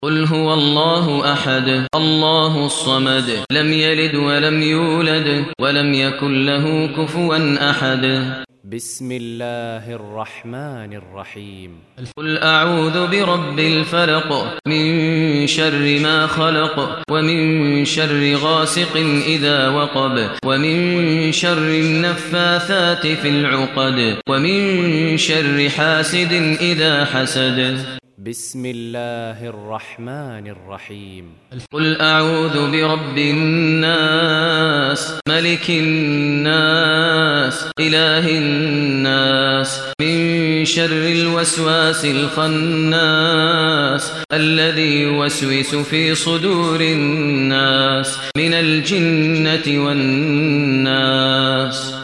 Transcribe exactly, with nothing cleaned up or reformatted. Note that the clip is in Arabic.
قل هو الله أحد الله الصمد لم يلد ولم يولد ولم يكن له كفوا أحد. بسم الله الرحمن الرحيم. قل أعوذ برب الفلق من شر ما خلق ومن شر غاسق إذا وقب ومن شر النفاثات في العقد ومن شر حاسد إذا حسد. بسم الله الرحمن الرحيم. قل أعوذ برب الناس ملك الناس إله الناس من شر الوسواس الخناس الذي يوسوس في صدور الناس من الجنة والناس.